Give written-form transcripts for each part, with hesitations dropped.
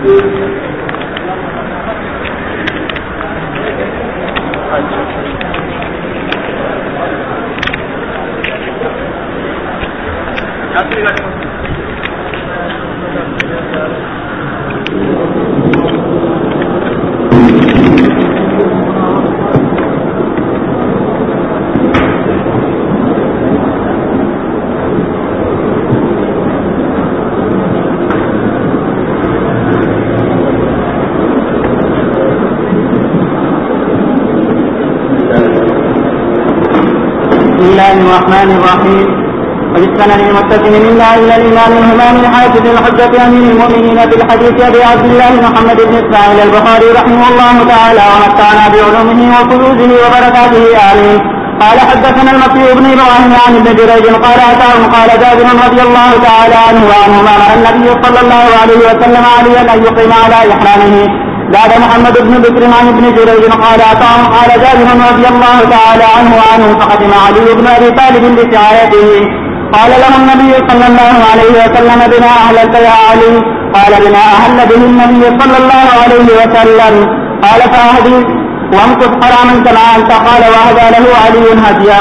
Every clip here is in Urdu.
الرحمن الرحيم وبالسند المتصل منا إلى الإمام الهمام الحافظ الحجة أمير المؤمنين في الحديث أبي عبد الله محمد بن إسماعيل البخاري رحمه الله تعالى ومتعنا بعلومه وفيوزه وبركاته آمين. قال حدثنا المكي بن إبراهيم عن ابن جريج قال أتاهم قال جابر رضي الله تعالى عنه وعنهما مع النبي صلى الله عليه وسلم عليا أن يقيم على إحرامه. زاد محمد بن بكر عن ابن جريج قال أتاهم قال جابر رضي الله تعالى عنه وعنه فقدم علي بن أبي طالب بسعايته قال له النبي صلى الله عليه وسلم بما أهلت يا علي؟ قال بما أهل به النبي صلى الله عليه وسلم. قال فأهدي وامكث حراما كما أنت. قال وأهدى له علي هديا.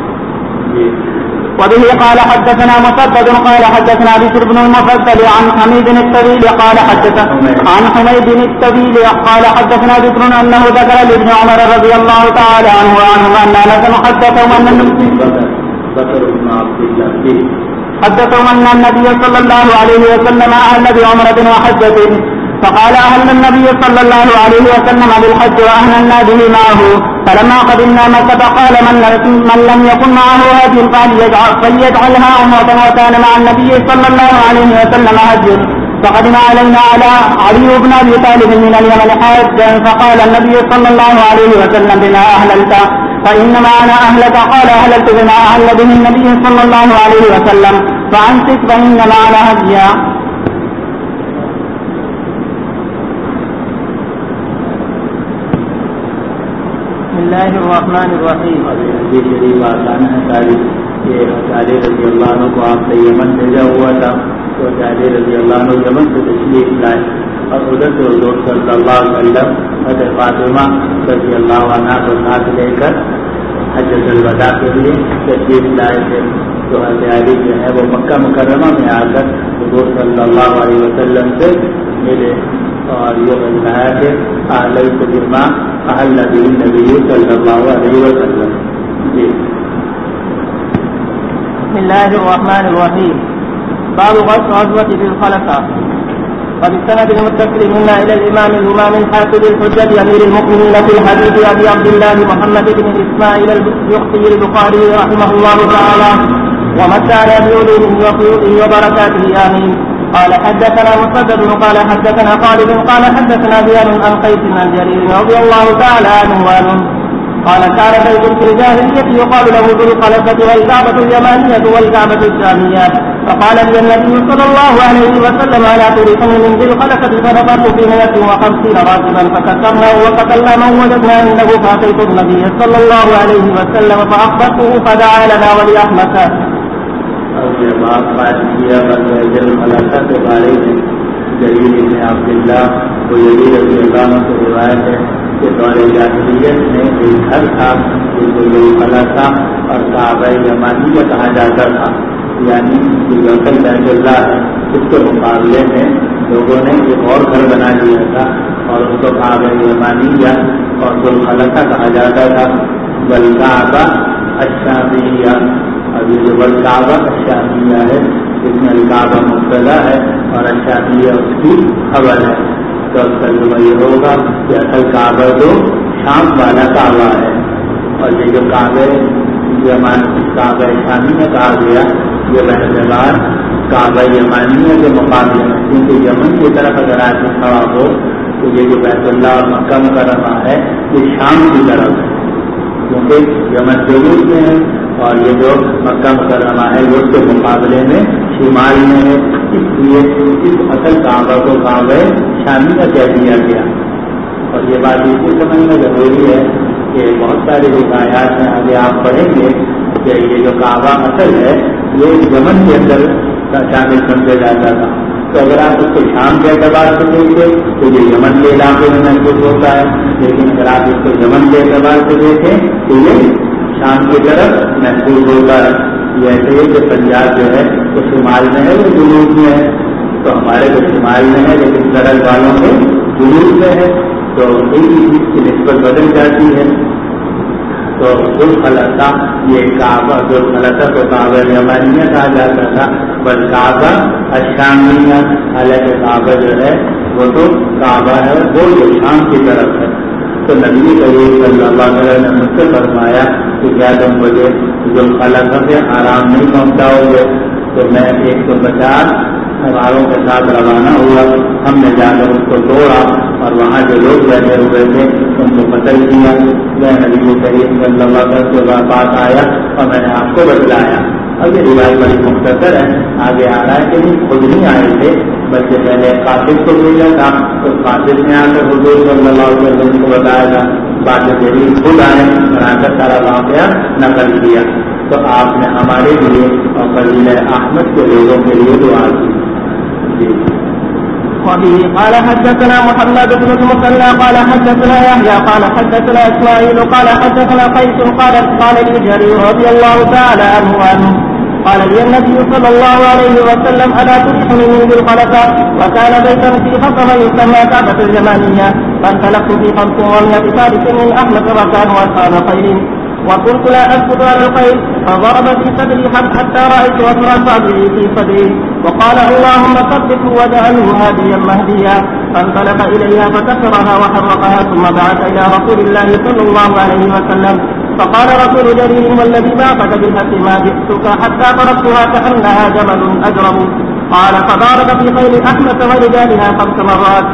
وبه قال حدثنا مسدد قال حدثنا بشر بن المفضل عن حميد الطويل قال حدثنا عن حميد الطويل قال حدثنا بشر انه ذكر لابن عمر رضي الله تعالى عنه وعنهما ان انس حدثهم ان النبي صلى الله عليه وسلم اهل بعمرة وحجة فقال أهل النبي صلى الله عليه وسلم بالحج وأهلنا به معه. فلما قدمنا مكة قال من لم يكن معه هدي فليجعلها عمرة وكان مع النبي صلى الله عليه وسلم هدي. فقدم علينا على علي بن أبي طالب من اليمن حاجا فقال النبي صلى الله عليه وسلم بما أهللت؟ فإنما أنا أهلك. قال أهللت بما أهل به النبي صلى الله عليه وسلم فأمسك فإنما أنا هديا. بسم الله الرحمن الرحیم. یہ شریف آسان ہے تاریخ کہ علی رضی اللہ عنہ کو آپ سے یمن بھیجا ہوا تھا تو علی رضی اللہ عنہ یمن سے تشریف لائے اور ادھر سے حضور صلی اللہ علیہ وسلم حضرت فاطمہ رضی اللہ عنہ کو ساتھ لے کر حجۃ الوداع کے لیے تشریف لائے تھے. تو حضرت علی جو ہے وہ مکہ مکرمہ میں آ کر حضور صلی اللہ علیہ وسلم سے ملے اور یہ بتایا کہ اہللت بما اہل به النبی صلی اللہ علیہ وسلم. جی بسم الله الرحمن الرحيم. باب غزوة ذي الخلفاء. وبالسند المتصل منا إلى الإمام الهمام الحافظ الحجة أمير المؤمنين في الحديث أبي عبد الله محمد بن إسماعيل البخاري البخاري رحمه الله تعالى ومتعنا بعلومه وفيوضه وبركاته آمين. قال حدثنا مسدد قال حدثنا خالد قال حدثنا زياد عن قيس عن جرير رضي الله تعالى عنه وعنه قال كان بيت في الجاهلية يقال له ذو الخلفة والكعبة اليمانية والكعبة الشامية. فقال لي النبي صلى الله عليه وسلم ألا تريدني من ذي الخلفة فنظرت في 150 راكبا فكسرنا وقتلنا من وجدنا عنده فأتيت النبي صلى الله عليه وسلم فأخبرته فدعا لنا ولأحمد. اور یہ بات کیا ذی الخلفہ کے بارے میں جریر بن عبداللہ کو یزید رضی اللہ عنہ سے روایت ہے کہ دور جاہلیت میں ایک گھر تھا جس کو ذی الخلفہ اور کعبہ یمانیہ کہا جاتا تھا. یعنی جو بیت اللہ ہے اس کے مقابلے میں لوگوں نے ایک اور گھر بنا لیا تھا اور اس کو کعبہ یمانیہ اور ذی الخلفہ کہا جاتا تھا. والکعبہ الشامیہ اور یہ جو الکعبہ الشامیہ ہے اس میں الکعبہ مبتدا ہے اور الشامیہ اس کی خبر ہے. تو اس کا جملہ یہ ہوگا کہ اصل کعبہ جو شام والا کعبہ ہے اور یہ جو کعبہ کعبہ شامیہ کہا گیا یہ باعتبار کعبہ یمانیہ کے مقابلے میں کیونکہ یمن کی طرف اگر آدمی کھڑا ہو تو یہ جو بیت اللہ اور مکہ مکرمہ ہے یہ شام کی طرف ہے کیونکہ یمن جنوب میں ہے اور یہ جو مکہ مکرمہ ہے وہ اس کے مقابلے میں شمال میں ہے. اس لیے اس اصل کعبہ کو کعبہ شامیہ کہہ دیا گیا. اور یہ بات اس کو سمجھنا ضروری ہے کہ بہت سارے روایات میں آگے آپ پڑھیں گے کہ یہ جو کعبہ اصل ہے یہ یمن کے اندر شامل سمجھا جاتا تھا تو اگر آپ اس کو شام کے اعتبار سے دیکھیں تو یہ یمن کے علاقے میں محسوس ہوتا ہے، لیکن اگر آپ اس کو یمن کے اعتبار سے دیکھیں تو یہ شام کی طرف محسوس ہوتا ہے. یہ ایسے ہی کہ پنجاب جو ہے وہ شمال میں ہے، وہ جنوب میں ہے، تو ہمارے تو شمال میں ہے لیکن سرحد والوں کے جنوب میں ہے، تو ایک ہی چیز کی نسبت بدل جاتی ہے. تو ذوالخلطہ یہ کعبہ، ذوالخلطہ کو کعبہ یمانیہ کہا جاتا تھا، بل کعبہ الشامیہ، حالانکہ کعبہ جو ہے وہ تو کعبہ ہے وہ جو شام کی طرف ہے. تو نبی کریم صلی اللہ علیہ وسلم نے مجھ سے فرمایا کہ کیا تم مجھے ذوالخلطہ سے آرام نہیں پہنچاؤ گے؟ تو میں 150 سواروں کے ساتھ روانہ ہوا. ہم نے جا کر اس کو توڑا اور وہاں جو لوگ بیٹھے ہوئے تھے ان کو قتل کیا. میں نبی کریم صلی اللہ علیہ وسلم کے پاس آیا اور میں نے آپ کو بتلایا. اب یہ روایت بڑی مختصر ہے، آگے آ رہا ہے کہ خود نہیں آئے تھے بلکہ پہلے قاصد کو بھیجا تھا، تو قاصد نے آ کر حضور صلی اللہ علیہ وسلم کو بتایا تھا. بعد جدید خود آئے اور آ کر سارا واقعہ نقل کیا. تو آپ نے ہمارے لیے اور قبیلہ احمد کے لوگوں کے لیے دعا کی. وبه قال حدثنا محمد بن المثنى قال حدثنا يحيى قال حدثنا اسماعيل قال حدثنا قيس قال لي جرير رضي الله تعالى عنه قال لي النبي صلى الله عليه وسلم الا تريحني من ذي الخلفاء، وكان بيتا في خطر يسمى كعبة اليمانية، فانطلقت في 500 فارس من احمد وكانوا اصحاب خير، وكنت لا أسكت على الخير، فضرب في صدري حتى رأيت وتر صدري في صدري، وقال اللهم ثبته واجعله هاديا مهديا، فانطلق إليها فكسرها وحرقها ثم بعث إلى رسول الله صلى الله عليه وسلم، فقال رسول جرير والذي بعثك بالحق ما جئتك حتى تركتها كأنها جبل أجرم. قال فضارب في خيل أحمد ورجالها 5 مرات.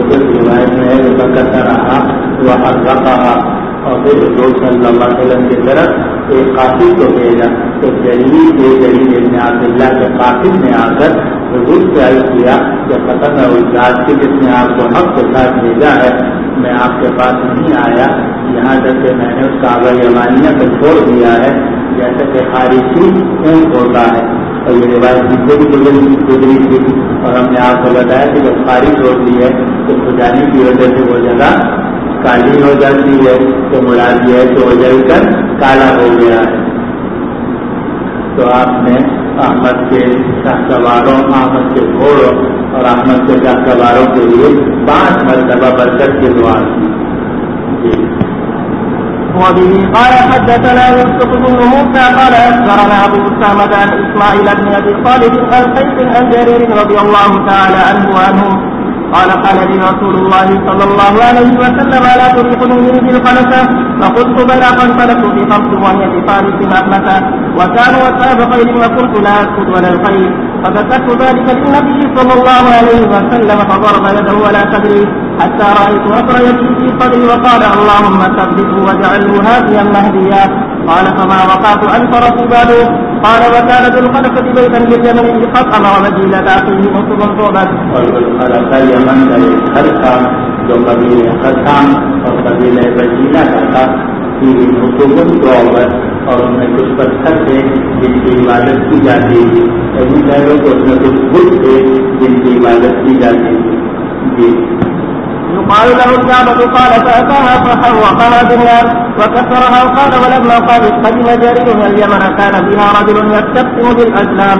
اور پھر حضور صلی اللہ علیہ وسلم کی طرف ایک قاصد کو بھیجا. تو جریر ابن عبداللہ کے قاصد نے آ کر حضور سے عرض کیا کہ ختم ہے اس ذات کی جس نے آپ کو حق کے ساتھ بھیجا ہے، میں آپ کے پاس نہیں آیا یہاں تک کہ میں نے اس کعبہ یمانیہ کو چھوڑ دیا ہے جیسا کہ خارجی اونٹ ہوتا ہے. اور یہ روایت سے بھی گزری تھی اور ہم نے آپ کو بتایا کہ جب خارج ہوتی ہے تو کھجانے کی وجہ سے وہ جگہ کالی ہو جاتی ہے، تو مراد یہ ہے کہ وہ جل کر کالا ہو گیا ہے. تو آپ نے احمد کے شاہ سواروں، احمد کے گھوڑوں اور احمد کے شاہ سواروں کے لیے 5 مرتبہ برکت کی دعا کی. وبه قال حدثنا يوسف بن موسى قال أخبرنا أبو أسامة عن إسماعيل بن أبي صالح عن قيس عن جرير رضي الله تعالى عنه قال قال لي رسول الله صلى الله عليه وسلم الا تريحني من ذي الخلفة، فقلت بلى، فانطلقت في 500 فارس مهمة وكانوا اصحاب خير وكنت لا اسكت ولا الخير، فذكرت ذلك للنبي صلى الله عليه وسلم فضرب يده ولا تدري حتى رايت اثر يده في صدري وقال اللهم ثبته واجعله هاديا مهديا. قال فما وقعت ان فرسوا باله. قال وكان ذو الخلفة بيتا باليمن بخطأ ومدينة فيه نصب صعبت. والخلفة یمن کا ایک گھر تھا جو قبیلہ خطام اور قبیلہ بجیلہ کا تھا، فيه نصب صعبت، اور ان میں کچھ پتھر تھے جن کی عبادت کی جاتی تھی. ایسے پہلے تو اس میں کچھ بت تھے جن کی عبادت کی جاتی تھی. جی يقال له الكعبة قال فأتاها فحرقها بالنار وكسرها. قال ولما قال قدم جرير من اليمن كان بها رجل يستقسم بالأزلام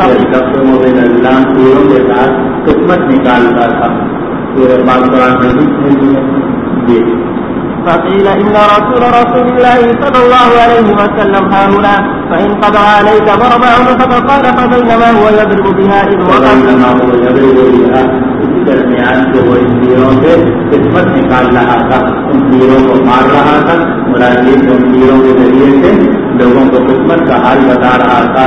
تیروں کے ساتھ قسمت نکالتا تھا. پورے قرآن میں فقيل إن رسول الله صلى الله عليه وسلم ها هنا فإن قضى عليك ضرب عنقك. قال فبينما هو يضرب بها إذ وقع درمیان سے وہ ان تیروں سے قسمت نکال رہا تھا، ان تیروں کو مار رہا تھا. مرادی ان تیروں کے ذریعے سے لوگوں کو قسمت کا حال بتا رہا تھا.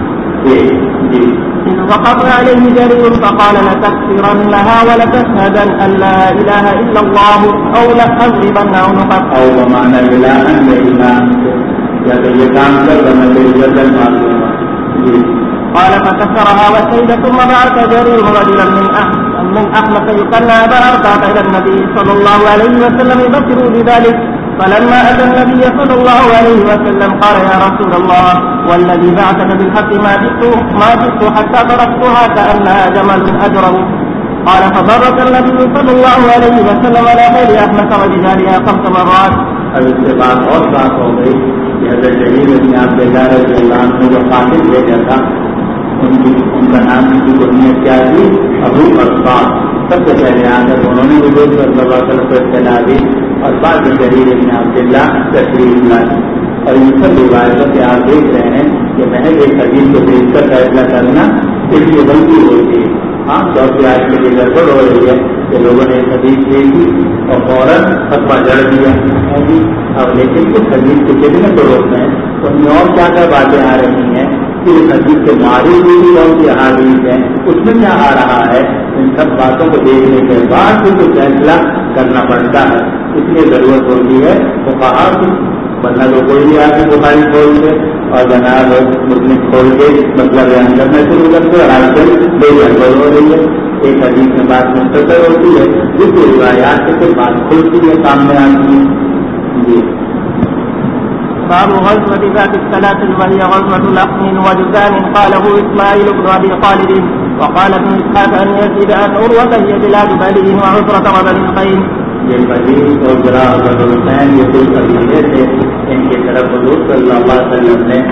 وقف عليه جرير فقال لتكفرنها ولتشهدن أن لا إله إلا الله أو لأضربن عنقك. أو بمعنى إله إلا أنت یہ کام کر میں تیری گردن مار دوں گا. قال فكسرها وسيد. ثم بعث جرير رجلا من أحمد يكنى أبا أرقاط إلى النبي صلى الله عليه وسلم يبشر بذلك. فلما أتى النبي صلى الله عليه وسلم قال يا رسول الله والذي بعثك بالحق ما جئت حتى تركتها كأنها جمل أجرم. قال فضرك النبي صلى الله عليه وسلم على خير أحمد وجدارها 5 مرات. اب اس کے بعد اور بات ہو گئی کہ حضرت جلیل بن عبداللہ رضی اللہ عنہ جو قاتل بھیجا تھا ان کا نام کی بنیاد کیا تھی؟ ابو ارباب. سب سے پہلے آ کر انہوں نے حضور صلی اللہ علیہ وسلم کو اطلاع دی اور بعد میں جلیل بن عبداللہ تشریف لائی. اور ان سب روایتوں سے آپ دیکھ رہے ہیں کہ محض ایک حدیث کو دیکھ کر فیصلہ کرنا اس لیے غلطی ہوتی ہے. عام طور پہ آج کے لیے گڑبڑ ہو رہی ہے کہ لوگوں نے ایک حدیث دیکھی اور فوراً فتویٰ جڑ دیا. اور لیکن اس حدیث کے کتنے طرق ہیں ان میں اور کیا کیا باتیں آ رہی ہیں کہ اس حدیث کے معروف بھی کون سی احادیث ہیں اس میں کیا آ رہا ہے. ان سب باتوں کو دیکھنے کے بعد پھر کوئی فیصلہ کرنا پڑتا ہے. اس لیے ضرورت ہوتی ہے فقہا کی. ورنہ تو کوئی بھی آدمی بخاری کھول کے اور جناب مسلم کھول کے مطلب بیان کرنا شروع کرتے اور آج کل بے گڑبڑ ہو رہی ہے. ایک حدیث میں بات مختصر ہوتی ہے جس کی روایات سے پھر بات کھلتی ہے سامنے آتی ہے. جی باب غزوة ذات السلاسل وهي غزوة لحم وجزام قاله إسماعيل بن أبي خالد وقال ابن إسحاق أن يزيد أن عروة هي بلاد بلي وعسرة وبني القين. یہ بدیل اور ذرا حسین یہ کوئی قبیلے تھے ان کی طرف حضور صلی اللہ علیہ وسلم نے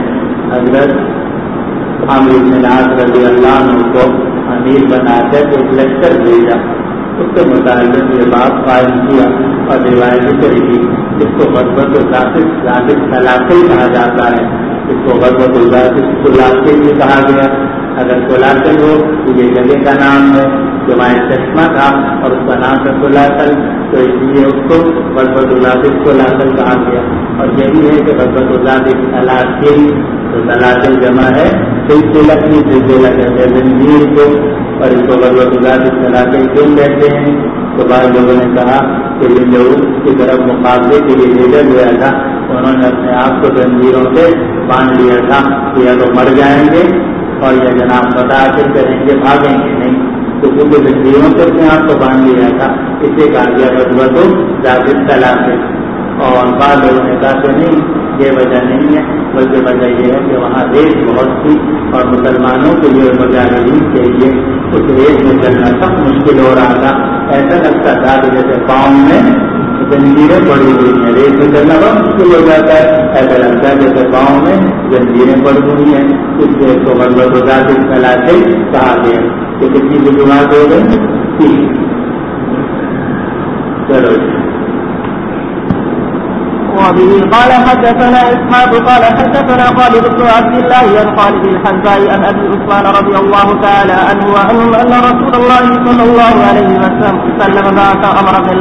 حضرت عامر بن العاص رضی اللہ عنہ کو امیر بنا کر ایک لشکر بھیجا. اس کے متعلق یہ بات قائم کیا اور روایت طریقے اس کو غزوۃ ذات السلاسل کہا جاتا ہے. اس کو غزوۃ ذات السلاسل بھی کہا گیا. اگر سلاسل ہو تو یہ جگہ کا نام ہے جو وہاں چشمہ تھا اور اس کا نام ہے سلاسل تو اس لیے اس کو غزوۃ ذات السلاسل کہا گیا. اور یہی ہے کہ غزوۃ ذات السلاسل تو سلاسل جمع ہے سلسلہ کی سلسلہ کہتے ہیں زنجیر کو. اور اس کو غزوۃ ذات السلاسل کیوں کہتے ہیں تو بعض لوگوں نے کہا کہ جن لوگوں کی طرف مقابلے کے لیے بھیجا گیا تھا انہوں نے اپنے آپ کو زنجیروں سے باندھ لیا تھا کہ یا تو مر جائیں گے اور یہ جناب بتا حاصل کریں گے بھاگیں گے نہیں. تو کیونکہ زنجیروں سے اپنے آپ کو باندھ لیا تھا اسے کہا گیا غزوۃ ذات السلاسل. اور بعض لوگوں نے کہا کہ نہیں یہ وجہ نہیں ہے بلکہ وجہ یہ ہے کہ وہاں ریت بہت تھی اور مسلمانوں کے لیے مجاہدین کے لیے اس ریت میں چلنا سب مشکل ہو رہا تھا. ایسا لگتا تھا کہ جیسے پاؤں میں زنجیریں پڑی ہوئی ہیں. ریت میں چلنا بہت مشکل ہو جاتا ہے. ایسا لگتا ہے جیسے پاؤں میں زنجیریں پڑی ہوئی ہیں. اس لیے اس کو غزوۃ ذات السلاسل کہا گیا. کہ کتنی وجوہات ہو گئی. چلو وبه قال حدثنا إسحاق قال حدثنا خالد بن عبد الله عن خالد الحذاء عن أبي عثمان رضي الله تعالى عنه وعنهم أن رسول الله صلى الله عليه وسلم بعث عمرو بن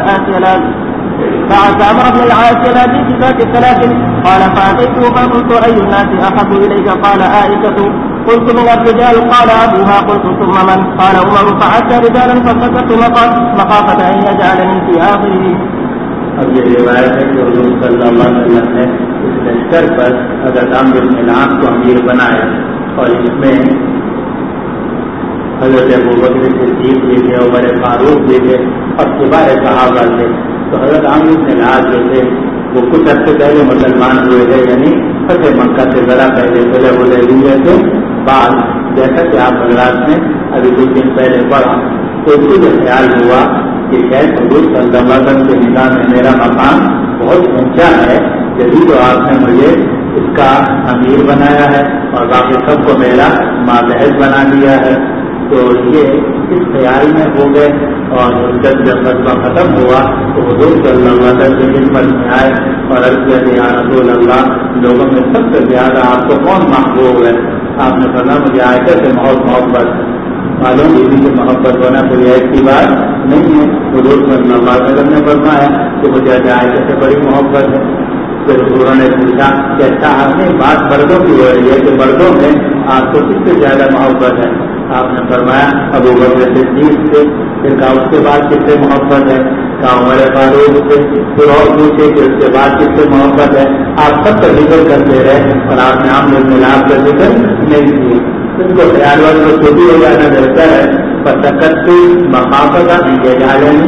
العاص إلى ذات السلاسل. قال فأتيته فقلت أي الناس أحب إليك؟ قال عائشة. قلت من الرجال. قال أبوها. قلت ثم من؟ قال عمر. فعدت رجالا فسكت مخافة أن يجعلني في آخره. اب یہ روایت ہے کہ حضور صلی اللہ علیہ وسلم نے اس لشکر پر حضرت عامر بن العاص کو امیر بنایا اور اس میں حضرت ابوبکر صدیق بھی تھے عمر فاروق بھی تھے اور کبار صحابہ تھے. تو حضرت عامر بن العاص جو تھے وہ کچھ عرصے پہلے مسلمان ہوئے تھے یعنی فتح مکہ سے ذرا پہلے صلح الحدیبیہ کے بعد. جیسا کہ آپ حضرات نے ابھی کچھ دن پہلے پڑھا تو اس کو یہ خیال ہوا کہ شاید حضور صلی اللہ علیہ وسلم کے نگاہ میں میرا مقام بہت اونچا ہے جبھی تو آپ نے مجھے اس کا امیر بنایا ہے اور باقی سب کو میرا ماتحت بنا دیا ہے. تو یہ اس خیال میں ہو گئے اور جب غزوہ ختم ہوا تو حضور صلی اللہ علیہ وسلم کی خدمت میں آئے اور عرض کیا کہ یا رسول اللہ لوگوں میں سب سے زیادہ آپ کو کون محبوب ہے؟ آپ نے فرمایا مجھے عائشہ سے محبت. معلوم بیوی سے محبت ہونا کوئی ایسی بات نہیں ہے. حضور صلی اللہ علیہ وسلم نے فرمایا کہ مجھے عائشہ سے بڑی محبت ہے. پھر حضور نے پوچھا کہ اچھا آپ نے بات مردوں کی ہو رہی ہے کہ مردوں میں آپ کو کس سے زیادہ محبت ہے؟ آپ نے فرمایا ابوبکر صدیق سے. پھر کہا اس کے بعد کس سے محبت ہے؟ کہا عمر فاروق سے. پھر اور پوچھے کہ اس کے بعد کس سے محبت ہے؟ آپ سب کا ذکر کرتے رہے اور آپ نے عامر بن العاص کا ذکر نہیں کیا. ان کو خیال والوں کو چھوٹی ہو جانا بہتر ہے. پر تکت مخافت یہ جالنی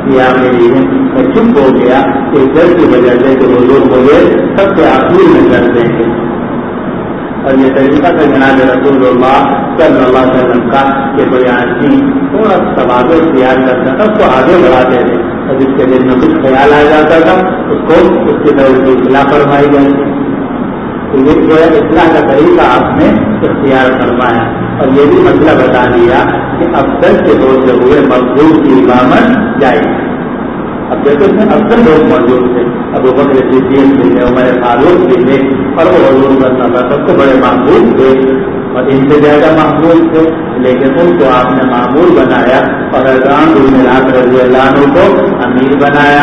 یا میری میں چپ ہو گیا کہ ڈر کی وجہ سے کہ وہ لوگ مجھے سب سے آخری میں کر دیں گے. اور یہ طریقہ تھا جناب رسول اللہ صلی اللہ علیہ وسلم کا کہ کوئی آدمی تھوڑا سوال اختیار کرتا تھا اس کو آگے بڑھاتے تھے اور جس کے دل میں کچھ خیال آ جاتا تھا اس کو اس کی طرف کی اصلاح فرمائی گئی. تو یہ جو ہے اصلاح کا طریقہ آپ نے اختیار فرمایا اور یہ بھی مسئلہ بتا دیا کہ افضل کے روز ہوئے مقبول کی امامت جائے. اب جیسے اس میں افضل لوگ موجود تھے, ابو بکر صدیق بھی تھے, عمر فاروق بھی تھے, اور وہ حضور صلی اللہ علیہ وسلم سب سے بڑے معمول تھے اور ان سے زیادہ معمول تھے, لیکن ان کو آپ نے معمول بنایا اور حضرت بن العاص رضی اللہ عنہ کو امیر بنایا.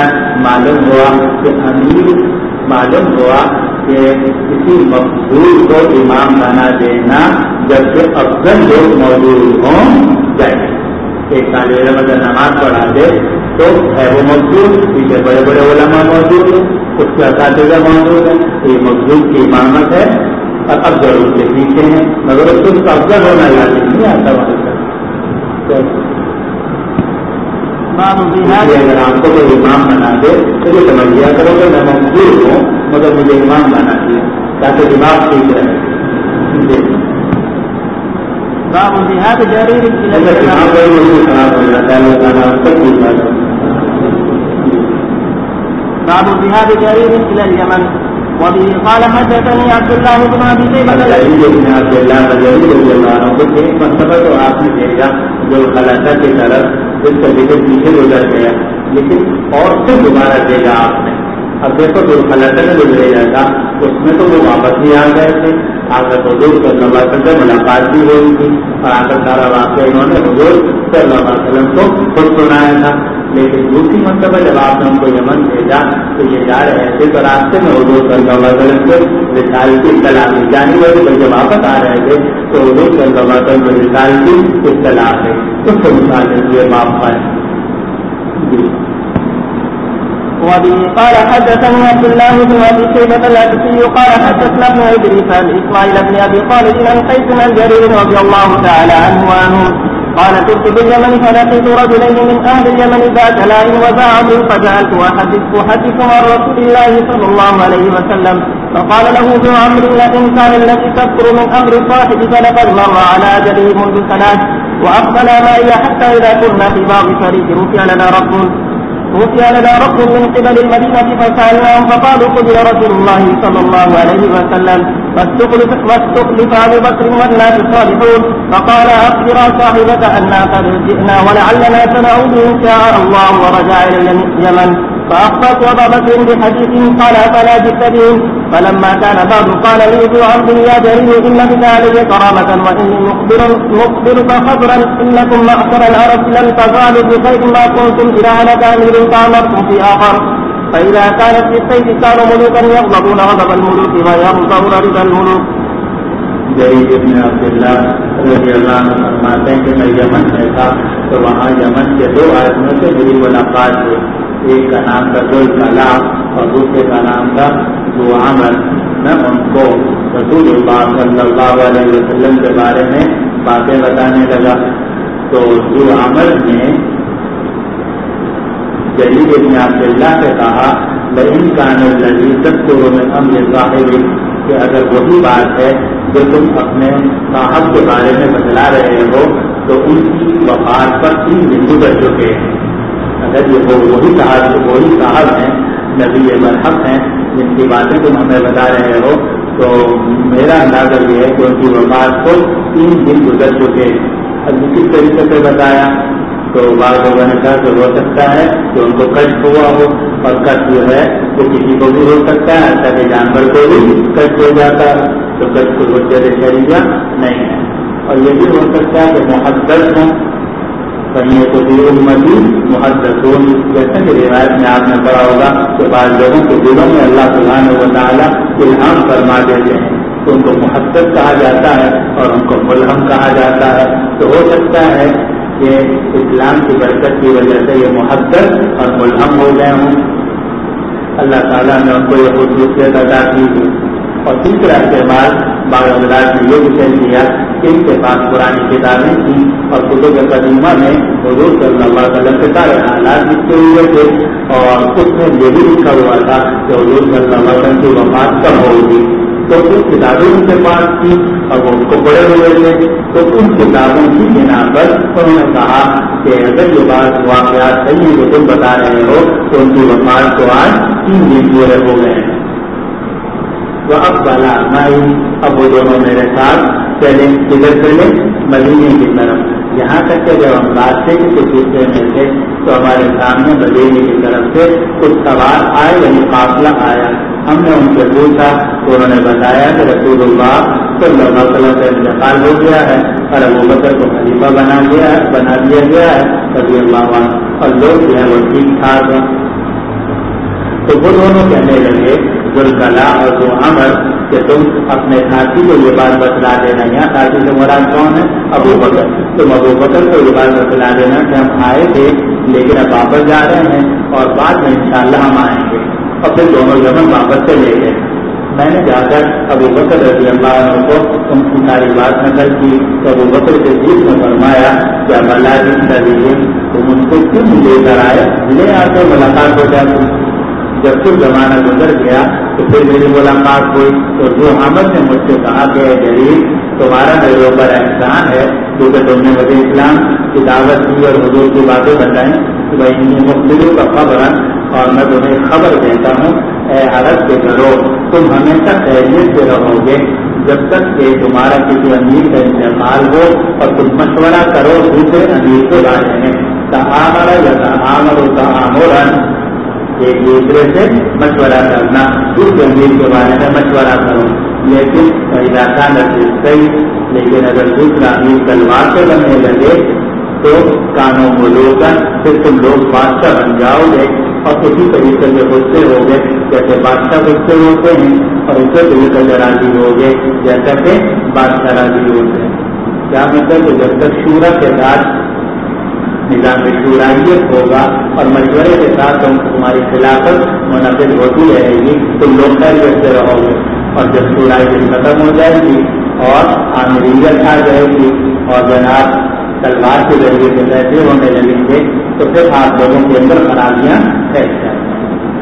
معلوم ہوا کہ کسی مقبول کو امام بنا دینا جبکہ افضل لوگ موجود ہوں چاہیے. ایک طالب علم اگر نماز پڑھا دے تو ہے وہ مقبول, پیچھے بڑے بڑے علماء موجود ہیں, اس کے اساتذہ موجود ہیں, یہ مقبول کی امامت ہے اور افضل اس کے پیچھے ہیں, مگر اس کو افضل ہونا لازم نہیں آتا وہاں سے. اگر آپ کو کوئی امام بنا دے تو یہ سمجھ لیا کرو کہ میں مقبول ہوں مگر مجھے امام بنا دیا تاکہ دماغ ٹھیک رہے. باب ذهاب جرير الى اليمن وبه قال حدثني عبد الله بن ابي شيبه تو آپ نے بھیجا جو خلاصہ کی طرف جس کا ذکر پیچھے گزر گیا, لیکن اور سے دوبارہ بھیجا آپ نے. اب دیکھو جو خلاصہ میں جو بھیجا تھا اس میں تو وہ واپس بھی آ گئے تھے, آ کر حضور صلی اللہ علیہ وسلم سے ملاقات بھی ہوئی تھی اور آ کر سارا واقعہ انہوں نے حضور صلی اللہ علیہ وسلم کو خود سنایا تھا. لیکن دوسری مرتبہ جب آپ نے ان کو یمن بھیجا تو یہ جا رہے تھے تو راستے میں حضور صلی اللہ علیہ وسلم سے رسال کی اطلاع دی جانی والے بھائی جب واپس آ رہے تھے تو حضور صلی اللہ علیہ وسلم کو رسال کی اطلاع ہے اس کو مثال ہوئے معاف پائے. وبه قال حدثني عبد الله بن ابي شيبه الاتي قال حدثنا ابن ادريس عن اسماعيل بن ابي خالد عن قيس بن جرير رضي الله تعالى عنه وعنهم قال كنت باليمن فلقيت رجلين من اهل اليمن ذات لائم وزعم فجعلت احدث عن رسول الله صلى الله عليه وسلم فقال له ابن عمرو ان كان الذي تذكر من امر صاحب فلقد مر على اجله منذ ثلاث واقبل معي حتى اذا كنا في بعض طريق رفع لنا رب من قبل المدينة فسألناهم فقالوا قبل رسول الله صلى الله عليه وسلم واستخلف أبو بكر والناس الصالحون فقال أخبر صاحبك أننا قد جئنا ولعلنا سنعود إن شاء الله ورجع إلى اليمن. فأخبرت أبا بكر بحديث قال فلا جئت بهم. فلما كان بعد قال لي ابو عمرو يا جرير إن بك علي كرامة وإني مخبرك خبرا إنكم معشر العرب لن تزالوا بخير ما كنتم إذا هلك أمير فأمرتم في آخر فإذا كانت في السيف كانوا ملوكا يغضبون غضب الملوك ويرضون رضا الملوك. جرير بن عبد الله رضی اللہ عنہ فرماتے ہیں کہ میں یمن میں تھا تو وہاں یمن کے دو آدمیوں سے میری ملاقات ہوئی. ایک کا نام تھا ذو الکلام اور دوسرے کا نام تھا ذو عمر. میں ان کو رسول اللہ صلی اللہ علیہ وسلم کے بارے میں باتیں بتانے لگا تو ذو عمر نے جریر بن عبد اللہ سے کہا لئن کان الذی تذکر من امر صاحب, کہ اگر وہی بات ہے جو تم اپنے صاحب کے بارے میں بتلا رہے ہو تو ان کی وفات پر 3 دن گزر چکے ہیں. اگر یہ وہی صاحب ہیں نبی برحق ہیں جن کی باتیں تم ہمیں بتا رہے ہو تو میرا اندازہ یہ ہے کہ ان کی وفات کو 3 دن گزر چکے ہیں. اب کس طریقے سے بتایا تو بعض لوگوں نے کہا کہ ہو سکتا ہے کہ ان کو کشف ہوا ہو, اور کشف جو ہے وہ کسی کو بھی ہو سکتا ہے ایسا کہ جانور کو بھی کشف ہو جاتا ہے تو کشف کو حجت شرعیہ نہیں ہے. اور یہ بھی ہو سکتا ہے کہ محدث ہوں, کہیں تو بھی امتی محدثون, جیسے کہ روایت میں آپ نے پڑھا ہوگا کہ بعض لوگوں کے دلوں میں اللہ سبحانہ و تعالیٰ الہام فرما دیتے ہیں تو ان کو محدث کہا جاتا ہے اور ان کو ملہم کہا جاتا ہے. تو ہو سکتا ہے کہ اسلام کی برکت کی وجہ سے یہ محدث اور ملہم ہو گئے ہوں, اللہ تعالیٰ نے ان کو یہ خصوصیت عطا کی. اور تیسرا استعمال بعض حضرات نے یہ بھی کہہ دیا کہ ان کے پاس پرانی کتابیں تھیں اور کتب قدیمہ میں حضور صلی اللہ علیہ وسلم کے سارے حالات لکھے ہوئے تھے اور اس میں یہ بھی لکھا ہوا تھا کہ حضور صلی اللہ علیہ وسلم کی وفات کب ہوگی. تو کچھ کتابیں ان کے پاس تھیں اور وہ ان کو پڑھے ہوئے تھے. تو ان کتابوں کی بنا پر انہوں نے کہا کہ اگر یہ بات واقعات صحیح جو تم بتا رہے ہو تو ان کی وفات کو آج 3 دن پورے ہو گئے ہیں. وہ اب والا مائی اب وہ دونوں میرے ساتھ چلے کدھر چلے مدینے کی طرف. یہاں تک کہ جب ہم راستے کے کچھ حصے میں تھے تو ہمارے سامنے مدینے کی طرف سے کچھ سوار آئے یعنی قافلہ آیا. ہم نے ان سے پوچھا تو انہوں نے بتایا کہ رسول اللہ صلی اللہ علیہ وسلم کا انتقال ہو گیا ہے اور ابو بکر کو خلیفہ بنا دیا گیا ہے رضی اللہ عنہ اور لوگ جو ہے وہ ٹھیک ٹھاک ہیں. تو وہ دونوں کہنے لگے ذوالکلا اور ذو عمر کہ تم اپنے ساتھی کو یہ بات بتلا دینا. یہاں ساتھی سے مراد کون ہے؟ ابو بکر. تم ابو بکر کو یہ بات بتلا دینا کہ ہم آئے تھے لیکن اب واپس جا رہے ہیں اور بعد میں انشاءاللہ ہم آئیں گے. اور پھر دونوں یمن واپس چلے گئے. میں نے جا کر ابو بکر رضی اللہ عنہ کو تم کی ساری بات نقل کی تو ابو بکر کے جیت میں فرمایا کہ اب اللہ کی طریقے تم ان کو کیوں لے کر آئے؟ لے آتے ملاقات ہو جاتی. جب کچھ زمانہ گزر گیا تو پھر میری ملاقات ہوئی تو جو حامد نے مجھ سے کہا کہ غریب تمہارا میرے اوپر احسان ہے کیونکہ تم نے مجھے اسلام کی دعوت دی اور حضور کی باتیں بتائیں کہ بھائی مختلف کا خبر اور میں تمہیں خبر دیتا ہوں اے عرب کے گھروں تم ہمیشہ خیریت سے رہو گے جب تک کہ تمہارا کسی امیر کا انتقال ہو اور تم مشورہ کرو دوسرے امیر کے بارے میں. تعامر یا تعامر و تعامرن ایک دوسرے سے مشورہ کرنا دوسرے امیر کے بارے میں مشورہ کرو. لیکن علاقہ نصیب صحیح لیکن اگر دوسرا امیر تلوار سے بننے لگے تو کانوں ملوکا پھر تم لوگ بادشاہ بن جاؤ گے اور اسی طریقے سے غصے ہو گے جیسے بادشاہ غصے ہوتے ہیں اور اسی طریقے سے راضی ہو گے جیسا کہ بادشاہ راضی ہوتے ہیں. کیا مطلب کہ جب تک شورا کے ساتھ نظام شورائیت ہوگا اور مشورے کے ساتھ تمہاری خلافت منعقد ہوتی رہے گی تم لوگ خیریت سے رہو گے. اور جب شورائیت ختم ہو جائے گی اور آمریت آ جائے گی اور جناب تلوار کے ذریعے سے فیصلے ہونے لگیں گے تو پھر آپ لوگوں کے اندر خرابیاں پھیل جائیں گی.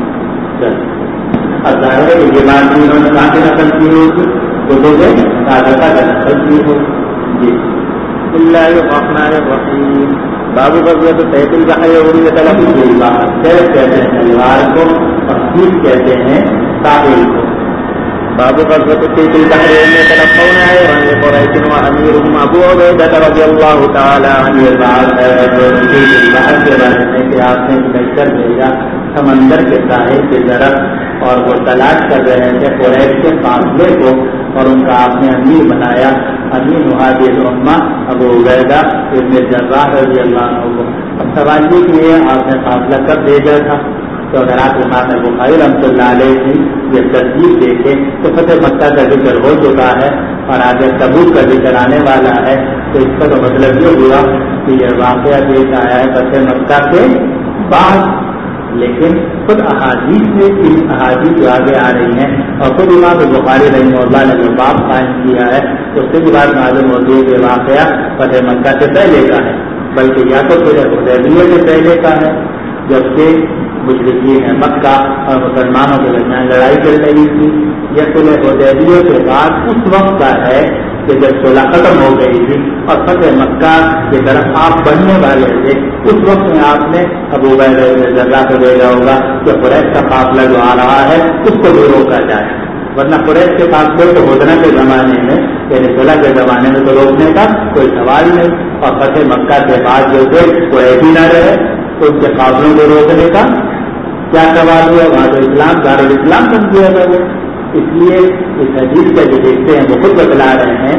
اور ظاہر ہے کہ یہ بات بھی انہوں نے کہاں سے نقل کی ہوگی تو لوگوں کا نقل کی ہوگی. جی اللہ الرحمن الرحیم. بابو غزوۃ سیف البحر عرویۃ لفظ البحر. سیف کہتے ہیں تلوار کو اور سیف کہتے ہیں ساحل کو. باب غزوة سيف البحر يتلقون عيرا لقريش وأميرهم أبو عبيدة رضي الله تعالى عنه. سيف البحر کے بارے میں کہ آپ نے لشکر بھیجا سمندر کے ساحل کی طرف اور وہ تلاش کر رہے تھے قریش کے فاصلے کو اور ان کا آپ نے امیر بنایا امیر مہاجر الامہ ابو عبیدہ ابن جراح رضی اللہ عنہ کو. اب سوال یہ کہ آپ نے فاصلہ کب بھیجا تھا؟ تو اگر آپ امام بخاری رحمۃ اللہ علیہ کی یہ ترتیب دیکھیں تو فتح مکہ کا ذکر ہو چکا ہے اور آگے تبوک کا ذکر آنے والا ہے. تو اس کا تو مطلب یہ ہوا کہ یہ واقعہ پیش آیا ہے فتح مکہ کے بعد. لیکن خود احادیث میں ان احادیث جو آگے آ رہی ہیں اور خود امام بخاری رحمہ اللہ نے جو باب قائم کیا ہے اس سے بھی بات معلوم ہوتی ہے کہ واقعہ فتح مکہ سے پہلے کا ہے بلکہ یا تو پھر حدیبیہ سے پہلے کا ہے جبکہ مشرکین مکہ اور مسلمانوں کے درمیان لڑائی چل رہی تھی. یہ صلح حدیبیہ کے بعد اس وقت کا ہے کہ جب صلح ختم ہو گئی تھی اور فتح مکہ کی طرف آپ بڑھنے والے تھے. اس وقت میں آپ نے ابو عبیدہ بن جراح کو بھیجا ہوگا کہ قریش کا قافلہ جو آ رہا ہے اس کو بھی روکا جائے. ورنہ قریش کے قافلے کو ہدنہ کے زمانے میں یعنی صلح کے زمانے میں تو روکنے کا کوئی سوال نہیں. اور فتح مکہ کے بعد جو تھے قریش ہی نہ رہے تو ان کے قافلوں کو روکنے کا کیا سوال ہوا؟ وہاں تو اسلام دارالاسلام بن دیا گیا. اس لیے اس حدیث کا جو دیکھتے ہیں وہ خود بتلا رہے ہیں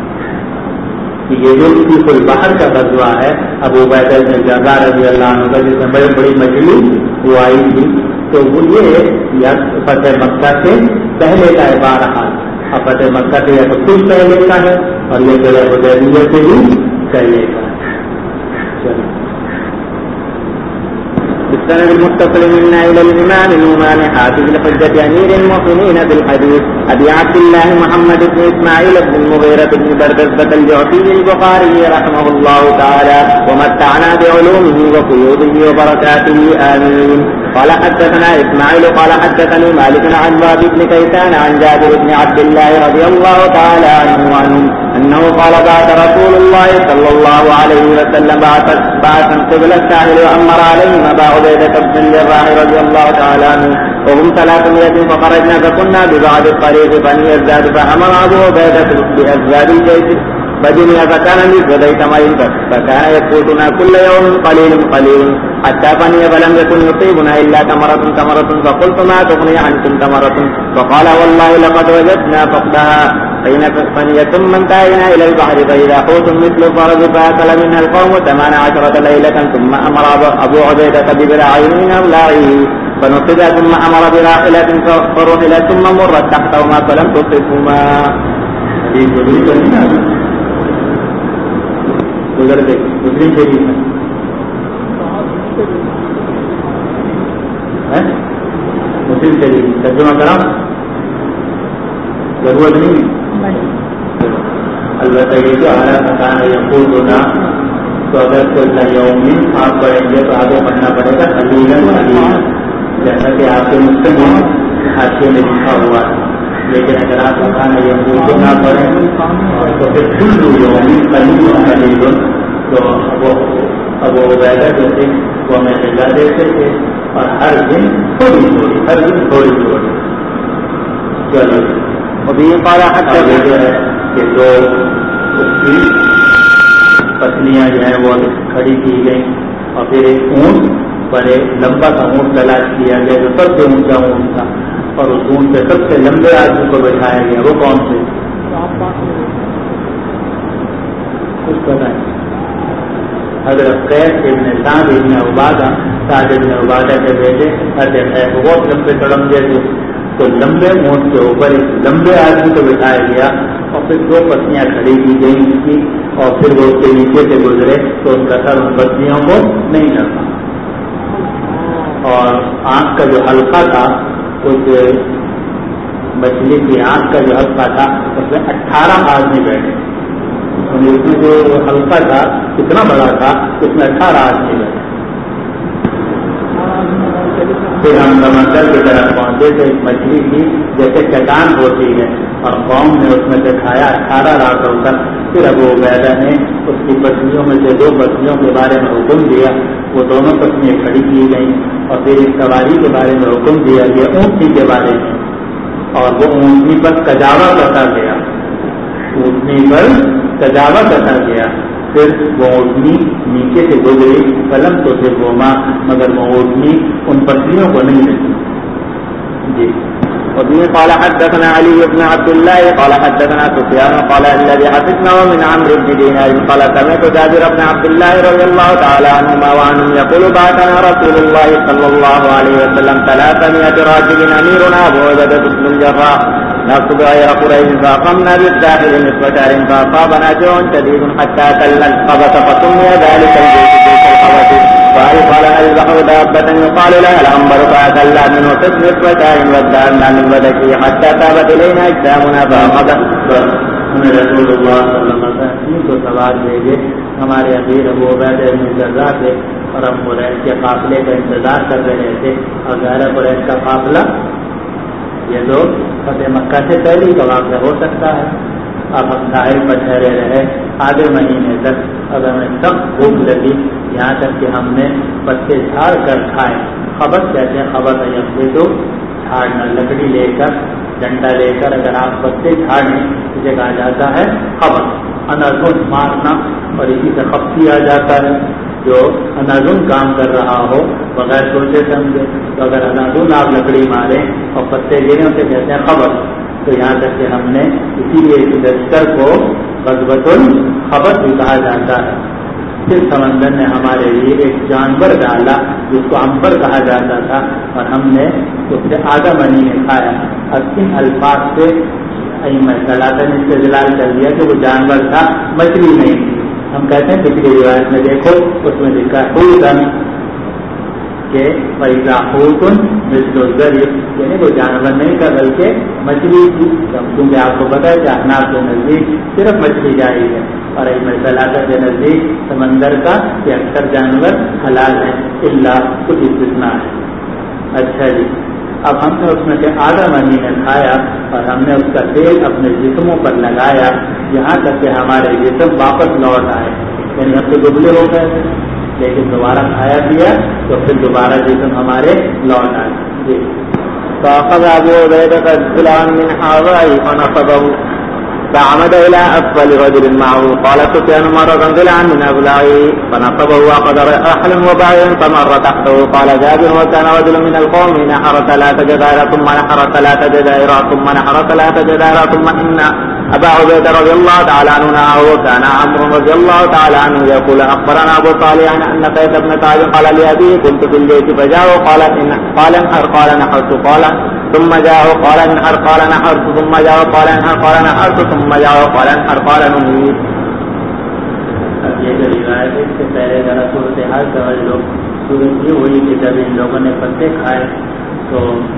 کہ یہ جو سیف البحر کا غزوہ ہے ابو عبیدہ بن جراح رضی اللہ عنہ کا جس میں بڑی بڑی مجلس وہ آئی تھی تو وہ یہ یا فتح مکہ سے پہلے کا ہے. بہرحال اب فتح مکہ سے یا تو کچھ پہلے کا ہے اور یہ جو ہے حدیبیہ سے بھی پہلے کا ہے. چلو السند المتصل منا إلى الإمام نعمان حافظ لحجة أمير المؤمنين في الحديث أبي عبد الله محمد بن إسماعيل بن المغيرة بن بردزبة الجعفي البخاري رحمه الله تعالى ومتعنا بعلومه وقيوده وبركاته آمين. قال حدثنا إسماعيل قال حدثني مالك عن وهب بن كيسان عن جابر بن عبد الله رضي الله تعالى عنه أنه قال بعث رسول الله صلى الله عليه وسلم بعثا قبل الساحل وأمر عليهم أبا عبيدة بن الجراح رضي الله تعالى عنه وهم 300 فخرجنا فكنا ببعض الطريق بني الزاد فأمر أبو عبيدة بأزاد الجيش فجمع فكان للجدي تمرين فكان يفوتنا كل يوم قليل حتى فني فلم يكن يصيبنا إلا تمرة فقلت ما تغني عنكم تمرة فقال والله لقد وجدنا فقدها حين فني ثم انتهينا إلى البحر فإذا حوت مثل الضرب فأكل منها القوم 18 ليلة ثم أمر أبو عبيدة ببراعين من أملاعه فنصب ثم أمر براحلة فرحلت ثم مرت تحتهما فلم تصبهما. گزر گئی مسلم شریف میں مسلم شریف ترجمہ کرا ضرورت نہیں البتہ یہ جو اعلیٰ مکان یقول ہونا تو اگر کوئی یومی آپ پڑھیں گے تو آگے پڑھنا پڑے گا علیہ جیسا کہ آپ کے مستقبل حادثے میں لکھا ہوا ہے. لیکن اگر آپ مکان یقول کو نہ پڑھیں تو پھر کل یومی قلیل تو ابو عبیدہ جو تھے وہ ہمیں سزا دیتے تھے اور ہر دن تھوڑی چلو ابھی قال حتى جو ہے کہ جو اس کی پتلیاں جو ہیں وہ کھڑی کی گئی اور پھر ایک اونٹ پر ایک لمبا سا اونٹ تلاش کیا گیا جو سب سے اونچا اونٹ تھا اور اس اونٹ پہ سب سے لمبے آدمی کو بٹھایا گیا. وہ کون سے کچھ بتائیں. حضرت قیس ابن سعد ابن عبادہ کے بیٹے حضرت قیس بہت لمبے تڑمجے تھے تو لمبے اونٹ کے اوپر ایک لمبے آدمی کو بٹھایا گیا اور پھر 2 پتلیاں کھڑی کی گئی اس کی اور پھر وہ اس کے نیچے سے گزرے تو ان کا سر ان پتلیوں کو نہیں لگا اور آنکھ کا جو حلقہ تھا اس مچھلی کی آنکھ کا جو حلقہ تھا اس میں 18 آدمی بیٹھے. اس میں جو حلقہ تھا کتنا بڑا تھا اس میں 18 آدمی بیٹھے. پھر ہم سمندر کی طرف پہنچے تو ایک مچھلی کی جیسے چٹان ہوتی ہے اور قوم نے اس میں سے کھایا 18 راتوں تک. پھر ابو عبیدہ نے اس کی پتلیوں میں سے 2 پتلیوں کے بارے میں حکم دیا. وہ دونوں پتلیاں کھڑی کی گئیں اور پھر اس سواری کے بارے میں حکم دیا گیا اونٹنی کے بارے میں اور وہ اونٹنی پر کجاوا کٹا گیا. اونٹنی پر کجاوا کٹا گیا. پھر وہ اونٹنی نیچے سے گزری قلم تو سے گھوما مگر وہ اونٹنی ان پتلیوں کو نہیں لگی. جی وبه قال حدثنا علي بن عبد الله قال حدثنا سفيان قال الذي حدثنا من عمرو بن دينار قال سمعت جابر بن عبد الله رضي الله تعالى عنهما وعنهم يقول بعثنا رسول الله صلى الله عليه وسلم 300 راجل اميرنا ابو عبيدة بن الجراح نقصد غير قريش فاقمنا بالساحل نصف شهر فاصابنا جوع شديد حتى اكلنا القبة فسمي ذلك الجيش القبة فألقى لنا البحر دابة يقال لها العنبر فأكلنا منه نصف شهر وادعنا من بدكه حتى تابت إلينا أجسامنا فأخذ رسول اللہ صلی اللہ علیہ وسلم کو سوال بھیجے ہمارے امیر ابو عبیدہ بن الجراح تھے اور ہم قریش کے قافلے کا انتظار کر رہے تھے اور غیر قریش کا قافلہ یہ لوگ فتح مکہ سے پہلے کا واقعہ ہو سکتا ہے. اب ہم ساحل پر ٹھہرے رہے آدھے مہینے تک. اب ہمیں سخت بھوک لگی یہاں تک کہ ہم نے پتے جھاڑ کر کھائے. خبر کہتے ہیں خبر ہے یہ تو جھاڑنا لکڑی لے کر ڈنڈا لے کر اگر آپ پتے جھاڑیں اسے کہا جاتا ہے خبر. اناظن مارنا اور اسی سے خپتی آ جاتا ہے. جو اناظن کام کر رہا ہو بغیر سوچے سمجھے تو اگر اناظن آپ لکڑی ماریں اور پتے گریں اسے کہتے ہیں خبر. تو یہاں تک کہ ہم نے اسی لیے اس لشکر کو غزوۃ الخبر بھی کہا جاتا ہے. پھر سمندر نے ہمارے لیے ایک جانور ڈالا جس کو امبر کہا جاتا تھا اور ہم نے اس سے آدھا مہینے کھایا. اب ان الفاظ سے نے استدلال کر دیا کہ وہ جانور تھا مچھلی نہیں تھی. ہم کہتے ہیں پچھلی روایت میں دیکھو اس میں لکھا ہے کہ پیدا ہوتن مثل الظریف، یعنی وہ جانور نہیں کا بلکہ مچھلی کی، کیونکہ آپ کو پتا ہے کہ احناف کے نزدیک صرف مچھلی جائز ہے، اور ایک مسئلہ کے نزدیک سمندر کا کہ اکثر جانور حلال ہیں الا کچھ استثناء ہے۔ اچھا جی، اب ہم نے اس میں سے آدھا مہینہ کھایا اور ہم نے اس کا تیل اپنے جسموں پر لگایا یہاں تک کہ ہمارے جسم واپس لوٹ آئے، یعنی ہم تو دبلے ہو گئے لیکن دوبارہ کھایا پیا تو پھر دوبارہ جسم ہمارے لوٹ آئے۔ جی فأخذ أبو عبيدة السلام من حاضره فنصبه فعمد إلى أسفل رجل معه. قال سفيان مرة ضلعا من أبلعه فنصبه وأخذ رحلا وبعيرا فمر تحته. قال جابر وكان رجل من القوم نحر 3 جدار ثم نحر 3 جدار ثم نحر 3 جدار ثم إن أبا عبيدة رضي الله تعالى عنه نهاه. وكان عمرو رضي الله تعالى عنه يقول أخبرنا أبو صالح أن قيس بن سعد قال لأبيه كنت في البيت فجاءه قال انحر قال نحرت قال ثم جاءه قال انحر قال نحرت ثم جاءه قال انحر قال نحرت ثم جاءه قال انحر قال نهيت. اب یہ جو روایت ہے اس سے پہلے ذرا صورتحال سمجھ لو۔ صورت یہ ہوئی کہ جب ان لوگوں نے پتے کھائے تو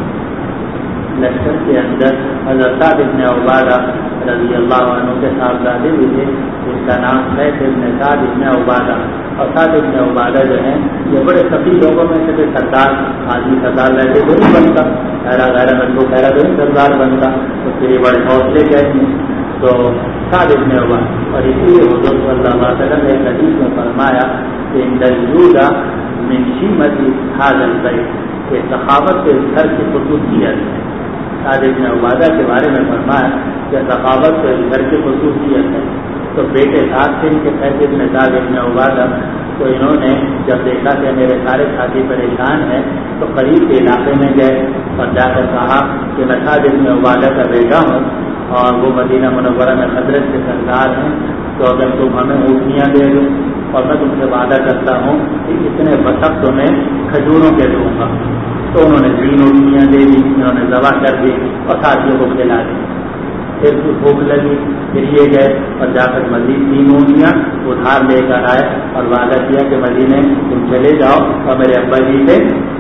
لشکر کے اندر حضرت سعد بن عبادہ رضی اللہ عنہ کے صاحبزادے بھی تھے جس کا نام قیس بن سعد بن عبادہ، اور سعد بن عبادہ جو ہیں یہ بڑے سخی لوگوں میں سے سردار آدمی سردار رہتے تو نہیں بنتا، غیر بندو خیرا تو نہیں سردار بنتا، تو پھر یہ بڑے حوصلے کہتے ہیں تو سعد بن عبادہ، اور اسی لیے حضور صلی اللہ علیہ وسلم نے ایک حدیث میں فرمایا کہ دلجودہ من شیمت حاضر البیت، کہ سخاوت کے گھر کی خصوصیت ہے۔ سعد بن عبادہ کے بارے میں فرمایا کہ سخاوت کے گھر کی خصوصیت ہے۔ تو بیٹے ساتھ تھے ان کے قیس بن سعد بن عبادہ، تو انہوں نے جب دیکھا کہ میرے سارے ساتھی پریشان ہیں تو قریب کے علاقے میں گئے اور جا کر کہا کہ میں سعد بن عبادہ کا بیٹا ہوں اور وہ مدینہ منورہ میں حضرت کے سردار ہیں، تو اگر تم ہمیں اونٹیاں دے دو اور میں تم سے وعدہ کرتا ہوں کہ اتنے وسط تمہیں کھجوروں کے دوں گا۔ تو انہوں نے 3 اونٹیاں دے دی، انہوں نے ذبح کر دی اور ساتھیوں کو کھلا دی۔ پھر بھوک لگی، پھر یہ گئے اور جا کر مزید 3 اونٹیاں ادھار لے کر آئے اور وعدہ کیا کہ مدینے تم چلے جاؤ اور میرے ابا جی سے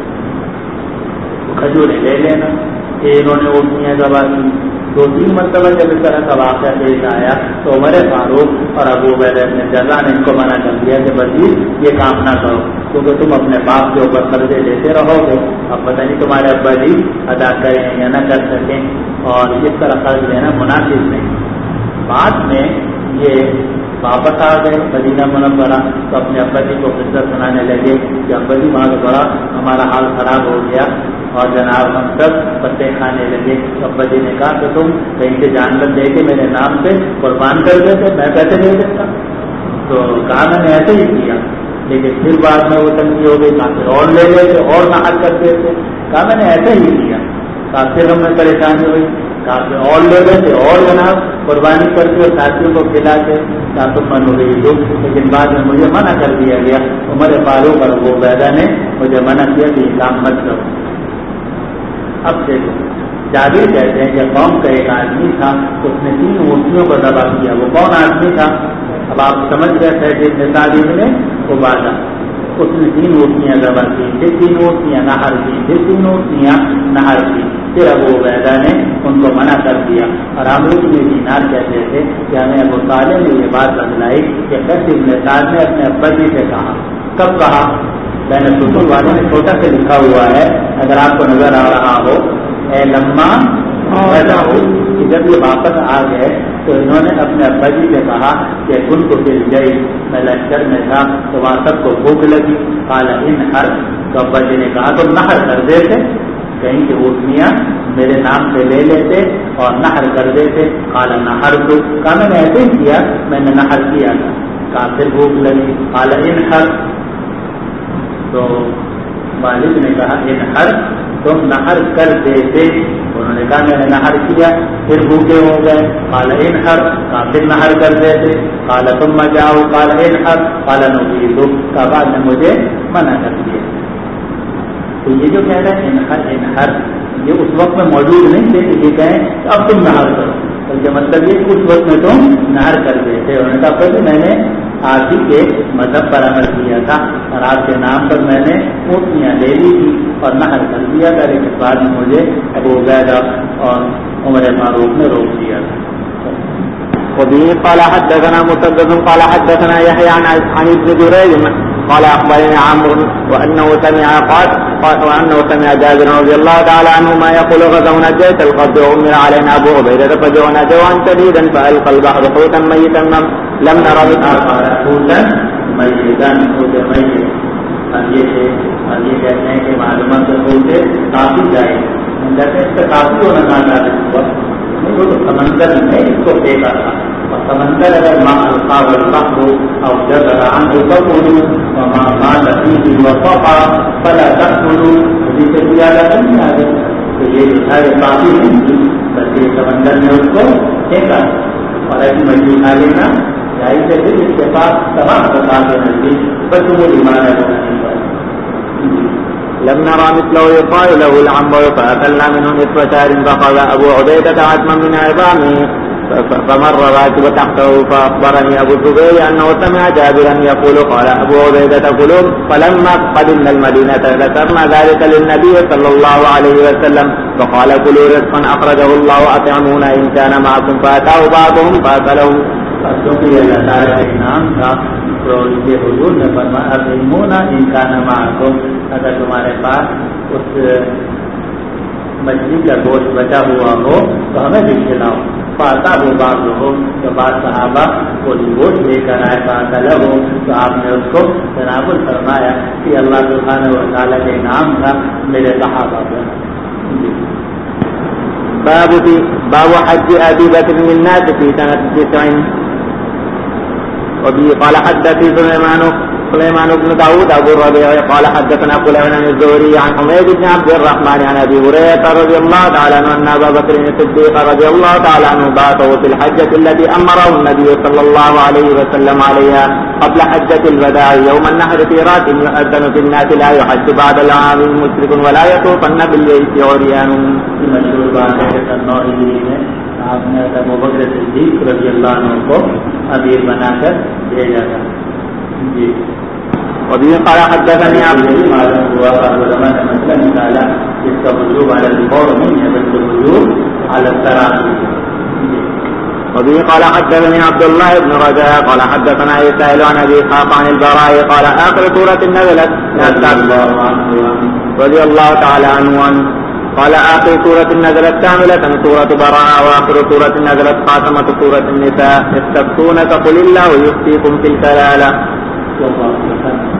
کھجوریں لے لینا۔ پھر انہوں نے اونٹیاں ذبح کی۔ 2-3 مرتبہ جب اس طرح کا واقعہ پیش آیا تو عمر فاروق اور ابو عبیدہ بن جراح نے ان کو منع کر دیا کہ مزید یہ کام نہ کرو، کیونکہ تم اپنے باپ کے اوپر قرضے لیتے رہو گے، اب پتہ نہیں تمہارے ابا جی ادا کریں یا نہ کر سکیں، اور اس طرح قرض لینا مناسب نہیں۔ بعد میں یہ واپس آ گئے مدینہ منورہ تو اپنے ابا جی کو قصہ سنانے لگے کہ ابا جی وہاں سے بڑا ہمارا حال خراب ہو گیا اور جناب ہم سب پتے کھانے لگے۔ ابا جی نے کہا کہ تم کہیں سے جانور دے کے میرے نام سے قربان کر دیتے، میں پیسے دے دیتا۔ تو کہا میں نے ایسے ہی کیا، لیکن پھر بعد میں وہ تنگی ہو گئی، کہا پھر اور لے لیتے اور نہار کر دیتے، کہا میں نے ایسے ہی کیا، کہا پھر ہمیں پریشانی ہوئی، کہا پھر اور لے لیتے اور جناب قربانی کر کے ساتھیوں کو کھلا کے، کہا تم من ہو گئی دکھ، لیکن بعد میں مجھے منع کر دیا گیا، عمر فاروق اور ابو عبیدہ نے مجھے منع کیا کہ یہ کام مت کرو۔ اب دیکھو جابر کہتے ہیں کہ قوم کا ایک آدمی تھا، اس نے 3 اونٹیوں کو ذبح کیا۔ وہ کون آدمی تھا؟ اب آپ سمجھ گئے تھے کہ تعلیم نے عبادہ، اس نے 3 اونٹیاں ذبح کی، پھر 3 اونٹیاں نہر کی، پھر 3 اونٹیاں نہر کی، پھر ابو عبیدہ نے ان کو منع کر دیا۔ اور عامر بن دینار کہتے تھے کہ ہمیں ابو صالح نے یہ بات بتلائی کہ قیس بن سعد نے اپنے ابا جی سے کہا۔ کب کہا؟ میں نے سلطان والے میں چھوٹا سے لکھا ہوا ہے، اگر آپ کو نظر آ رہا ہو، اے لما پیدا ہو، کہ جب یہ واپس آ گئے تو انہوں نے اپنے ابا جی سے کہا کہ کن کو پھر گئی، میں لشکر میں تھا تو وہاں سب کو بھوک لگی، قال انحر، تو ابا جی نے کہا تو نہر کر دیتے، کہیں کہ اونٹیاں میرے نام سے لے لیتے اور نہر کر دیتے، قال نہر تو، کہا میں نے ایسے ہی کیا، میں نے نہر کیا تھا، کہا پھر بھوک لگی، قال انحر، تو والد نے کہا انحر، تم نہر کر دیتے، انہوں نے کہا میں نے نہر کیا، پھر بھوکے ہو گئے، قال انحر، کہا پھر نہر کر دیتے، قال ثم جاؤ، قال انحر، قال نبیت، کہا بعد نے مجھے منع کر دیا۔ تو یہ جو کہہ رہے ہیں انحر انحر، یہ اس وقت میں موجود نہیں تھے کہ یہ کہیں اب تم نہر کرو، بلکہ مطلب یہ اس وقت میں تم نہر کر دیتے۔ انہوں نے کہا پھر میں نے آپ ہی کے مذہب پر عمل کیا تھا اور آپ کے نام پر میں نے اونٹیاں لے لی تھی اور نہر کر دیا تھا، لیکن بعد میں مجھے ابو عبیدہ اور عمر فاروق نے روک دیا تھا. وبه قال حدثنا مسدد قال حدثنا يحيى عن ابن جريج قال اخبرني عمرو وانه سمع جابر رضي الله تعالى عنهما يقول غزونا الجيش القد امر علينا ابو عبيده فجوعنا جوعا شديدا فالقى البحر حوتا ميتا لم نر حوتا ميتا ميت. یہ کہتے ہیں کہ معلومات سے کافی جائے جیسے اس کا کافی ہونا ناجائز ہوا، وہ تو سمندر میں اس کو پھینکا تھا، اور سمندر اگر ماں القاب البحر اور جزر عنه فكلوا وما قال فيه وقفا فلا تأكلوا، جس سے زیادہ نہیں آ گئی. تو یہ جو ہے کافی نہیں تھی، بلکہ سمندر میں اس کو پھینکا اور ایسی مچھلی کھا لینا جائز ہے. اس کے پاس تمام پرکار کے نزدیک بس وہ بیمار ہے. لم نرى مثله يقال له العنبر فأكلنا منه نصف شهر فقال أبو عبيدة عظما من عظامه فمر راكب تحته فأخبرني أبو الزبير أنه سمع جابرا يقول قال أبو عبيدة كلوا. فلما قدمنا المدينة ذكرنا ذلك للنبي صلى الله عليه وسلم فقال كلوا رزقا أخرجه الله أطعمون إن كان معكم فأتاه بعضهم فأكلهم. کیونکہ یہ اللہ تعالیٰ کا انعام تھا تو اس کے حضور نے فرمایا اطعمونا ان کان معکم، اگر تمہارے پاس اس مچھلی کا گوشت بچا ہوا ہو تو ہمیں بھی کھلاؤ. پاتا ہو بات ہو تو بعض صحابہ وہ گوشت لے کر آئے پاتا ہو تو آپ نے اس کو تناول فرمایا کہ اللہ سبحانہ و تعالیٰ کا انعام تھا میرے صحابہ پر. باب حج ابي بكر للناس في سنه 9. وبه قال حدثني سليمان بن داود ابو الربيع قال حدثنا فلان عن الزهري عن حميد بن عبد الرحمن عن ابي هريره رضي الله تعالى عنه ان ابا بكر الصديق رضي الله تعالى عنه بعثه في الحجه التي امره النبي صلى الله عليه وسلم عليها قبل حجه الوداع يوم النحر في رات يؤذن في الناس لا يحج بعد العام مشرك ولا يطوفن بالبيت عريان. آپ نے ابو بکر صدیق رضی اللہ عنہ کو امیر بنا کر بھیجا تھا. جی. وبه قال حدثني عبد معلوم ہوا علماء نے مسئلہ نکالا اس کا وجوب علی الفور نہیں ہے بلکہ وجوب علی التراخی. وبه قال حدثني عبد الله بن رجاء قال حدثنا يسائل عن ابي اسحاق عن البراء قال اخر سوره نزلت رضي الله تعالى عنه قال آخر سورة نزلت كاملة سورة براءة وآخر سورة نزلت خاتمة سورة النساء يستفتونك قل الله يفتيكم في الكلالة.